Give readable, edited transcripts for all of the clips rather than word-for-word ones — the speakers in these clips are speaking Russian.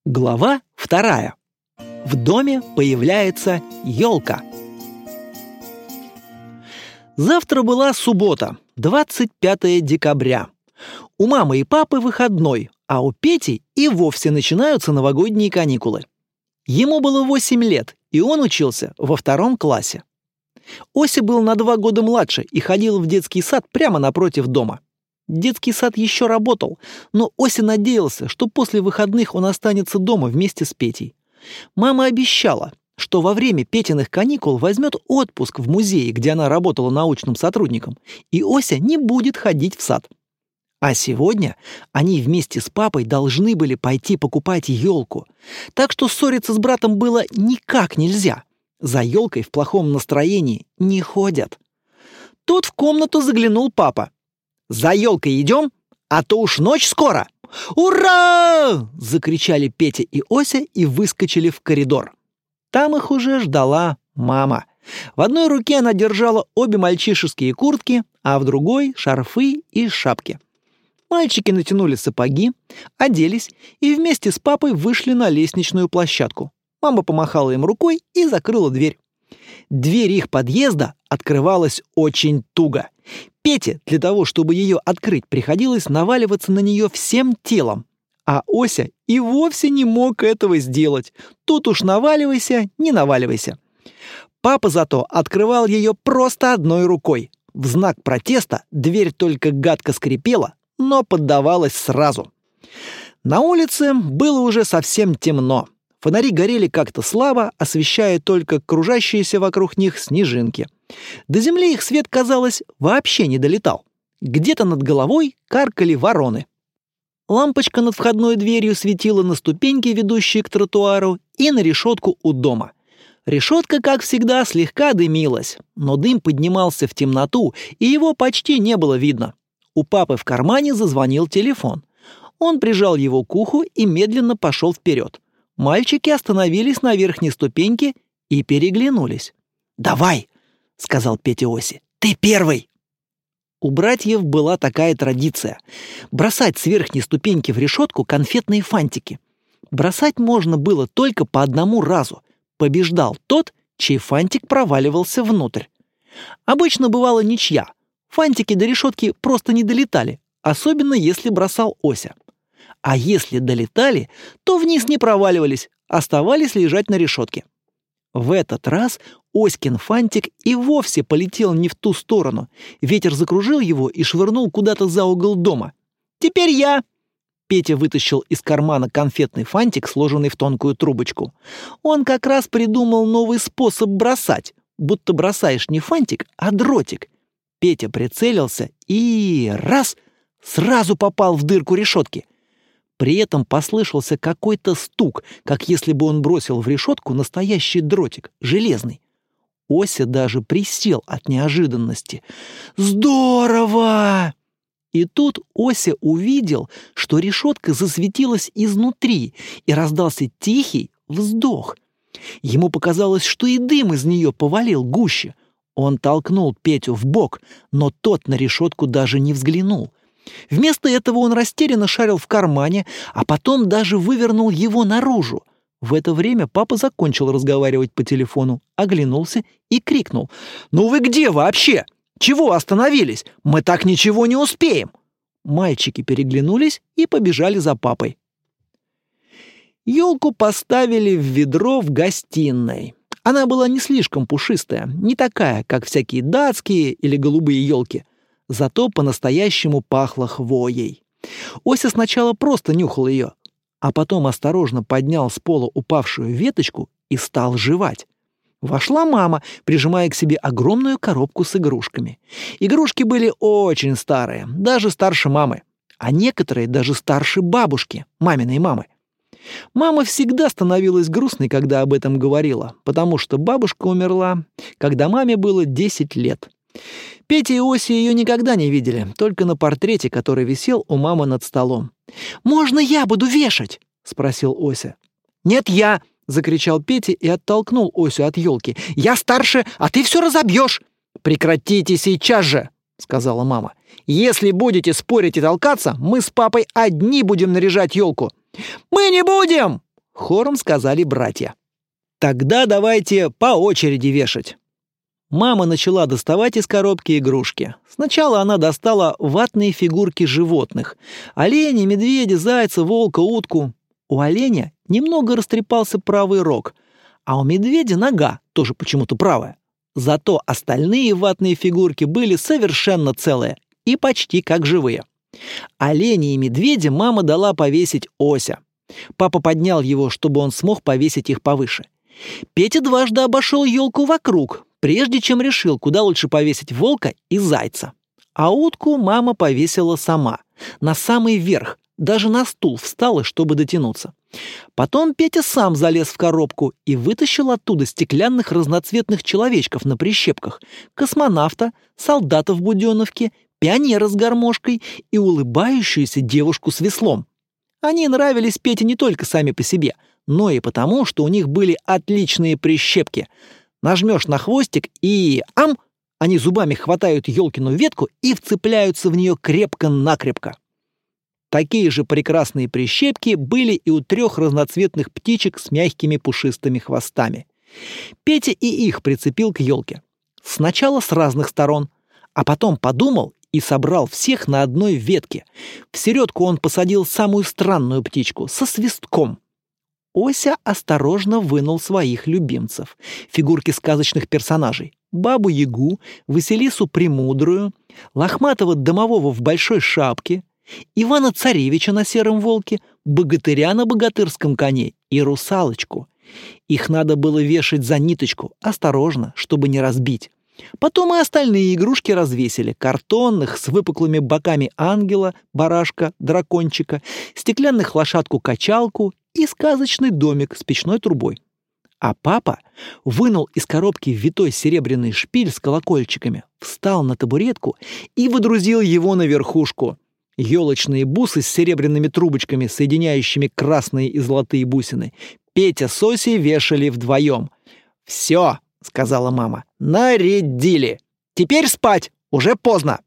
Глава 2. В доме появляется елка. Завтра была суббота, 25 декабря. У мамы и папы выходной, а у Пети и вовсе начинаются новогодние каникулы. Ему было 8 лет, и он учился во 2 классе. Ося был на 2 года младше и ходил в детский сад прямо напротив дома. Детский сад еще работал, но Ося надеялся, что после выходных он останется дома вместе с Петей. Мама обещала, что во время Петиных каникул возьмет отпуск в музее, где она работала научным сотрудником, и Ося не будет ходить в сад. А сегодня они вместе с папой должны были пойти покупать елку, так что ссориться с братом было никак нельзя. За елкой в плохом настроении не ходят. Тут в комнату заглянул папа. «За елкой идем, а то уж ночь скоро!» «Ура!» — закричали Петя и Ося и выскочили в коридор. Там их уже ждала мама. В одной руке она держала обе мальчишеские куртки, а в другой — шарфы и шапки. Мальчики натянули сапоги, оделись и вместе с папой вышли на лестничную площадку. Мама помахала им рукой и закрыла дверь. Дверь их подъезда открывалась очень туго. Пете для того, чтобы ее открыть, приходилось наваливаться на нее всем телом. А Ося и вовсе не мог этого сделать. Тут уж наваливайся, не наваливайся. Папа зато открывал ее просто одной рукой. В знак протеста дверь только гадко скрипела, но поддавалась сразу. На улице было уже совсем темно. Фонари горели как-то слабо, освещая только кружащиеся вокруг них снежинки. До земли их свет, казалось, вообще не долетал. Где-то над головой каркали вороны. Лампочка над входной дверью светила на ступеньки, ведущие к тротуару, и на решетку у дома. Решетка, как всегда, слегка дымилась, но дым поднимался в темноту, и его почти не было видно. У папы в кармане зазвонил телефон. Он прижал его к уху и медленно пошел вперед. Мальчики остановились на верхней ступеньке и переглянулись. «Давай!» — сказал Петя Осе. «Ты первый!» У братьев была такая традиция — бросать с верхней ступеньки в решетку конфетные фантики. Бросать можно было только по одному разу. Побеждал тот, чей фантик проваливался внутрь. Обычно бывала ничья. Фантики до решетки просто не долетали, особенно если бросал Ося. А если долетали, то вниз не проваливались, оставались лежать на решетке. В этот раз Оськин фантик и вовсе полетел не в ту сторону. Ветер закружил его и швырнул куда-то за угол дома. «Теперь я!» Петя вытащил из кармана конфетный фантик, сложенный в тонкую трубочку. Он как раз придумал новый способ бросать, будто бросаешь не фантик, а дротик. Петя прицелился и раз — сразу попал в дырку решетки. При этом послышался какой-то стук, как если бы он бросил в решетку настоящий дротик, железный. Ося даже присел от неожиданности. «Здорово!» И тут Ося увидел, что решетка засветилась изнутри, и раздался тихий вздох. Ему показалось, что и дым из нее повалил гуще. Он толкнул Петю в бок, но тот на решетку даже не взглянул. Вместо этого он растерянно шарил в кармане, а потом даже вывернул его наружу. В это время папа закончил разговаривать по телефону, оглянулся и крикнул: «Ну вы где вообще? Чего остановились? Мы так ничего не успеем!» Мальчики переглянулись и побежали за папой. Елку поставили в ведро в гостиной. Она была не слишком пушистая, не такая, как всякие датские или голубые елки. Зато по-настоящему пахло хвоей. Ося сначала просто нюхал ее, а потом осторожно поднял с пола упавшую веточку и стал жевать. Вошла мама, прижимая к себе огромную коробку с игрушками. Игрушки были очень старые, даже старше мамы, а некоторые даже старше бабушки, маминой мамы. Мама всегда становилась грустной, когда об этом говорила, потому что бабушка умерла, когда маме было 10 лет. Петя и Ося ее никогда не видели, только на портрете, который висел у мамы над столом. «Можно я буду вешать?» — спросил Ося. «Нет, я!» — закричал Петя и оттолкнул Осю от елки. «Я старше, а ты все разобьешь!» «Прекратите сейчас же!» — сказала мама. «Если будете спорить и толкаться, мы с папой одни будем наряжать елку». «Мы не будем!» хором сказали братья. «Тогда давайте по очереди вешать». Мама начала доставать из коробки игрушки. Сначала она достала ватные фигурки животных. Оленя, медведя, зайца, волка, утку. У оленя немного растрепался правый рог, а у медведя нога, тоже почему-то правая. Зато остальные ватные фигурки были совершенно целые и почти как живые. Оленя и медведя мама дала повесить Ося. Папа поднял его, чтобы он смог повесить их повыше. Петя дважды обошел елку вокруг, прежде чем решил, куда лучше повесить волка и зайца. А утку мама повесила сама, на самый верх, даже на стул встала, чтобы дотянуться. Потом Петя сам залез в коробку и вытащил оттуда стеклянных разноцветных человечков на прищепках, космонавта, солдата в буденовке, пионера с гармошкой и улыбающуюся девушку с веслом. Они нравились Пете не только сами по себе, но и потому, что у них были отличные прищепки. Нажмешь на хвостик и ам! Они зубами хватают елкину ветку и вцепляются в нее крепко-накрепко. Такие же прекрасные прищепки были и у 3 разноцветных птичек с мягкими пушистыми хвостами. Петя и их прицепил к елке. Сначала с разных сторон, а потом подумал и собрал всех на одной ветке. В середку он посадил самую странную птичку со свистком. Ося осторожно вынул своих любимцев, фигурки сказочных персонажей: Бабу-Ягу, Василису Премудрую, лохматого домового в большой шапке, Ивана-Царевича на сером волке, богатыря на богатырском коне и русалочку. Их надо было вешать за ниточку, осторожно, чтобы не разбить. Потом и остальные игрушки развесили: картонных с выпуклыми боками ангела, барашка, дракончика, стеклянных лошадку-качалку и сказочный домик с печной трубой. А папа вынул из коробки витой серебряный шпиль с колокольчиками, встал на табуретку и водрузил его на верхушку. Елочные бусы с серебряными трубочками, соединяющими красные и золотые бусины, Петя с Осей вешали вдвоем. «Все», — сказала мама, — «нарядили. Теперь спать, уже поздно».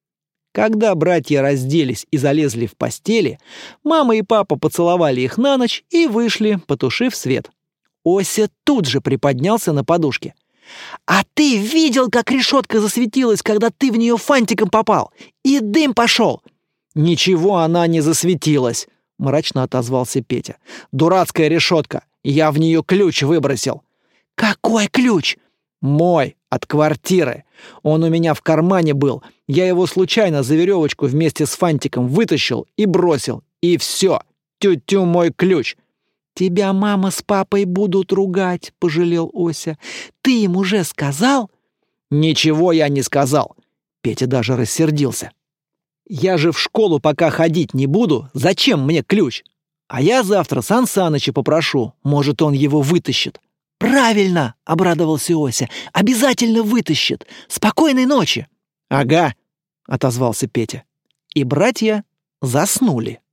Когда братья разделись и залезли в постели, мама и папа поцеловали их на ночь и вышли, потушив свет. Ося тут же приподнялся на подушке. «А ты видел, как решетка засветилась, когда ты в нее фантиком попал? И дым пошел!» «Ничего она не засветилась», — мрачно отозвался Петя. «Дурацкая решетка. Я в нее ключ выбросил». «Какой ключ?» «Мой, от квартиры. Он у меня в кармане был. Я его случайно за веревочку вместе с фантиком вытащил и бросил. И все. Тю-тю мой ключ». «Тебя мама с папой будут ругать», — пожалел Ося. «Ты им уже сказал?» «Ничего я не сказал». Петя даже рассердился. «Я же в школу пока ходить не буду. Зачем мне ключ? А я завтра Сан Саныча попрошу. Может, он его вытащит». «Правильно!» — обрадовался Ося. «Обязательно вытащит! Спокойной ночи!» «Ага!» — отозвался Петя. И братья заснули.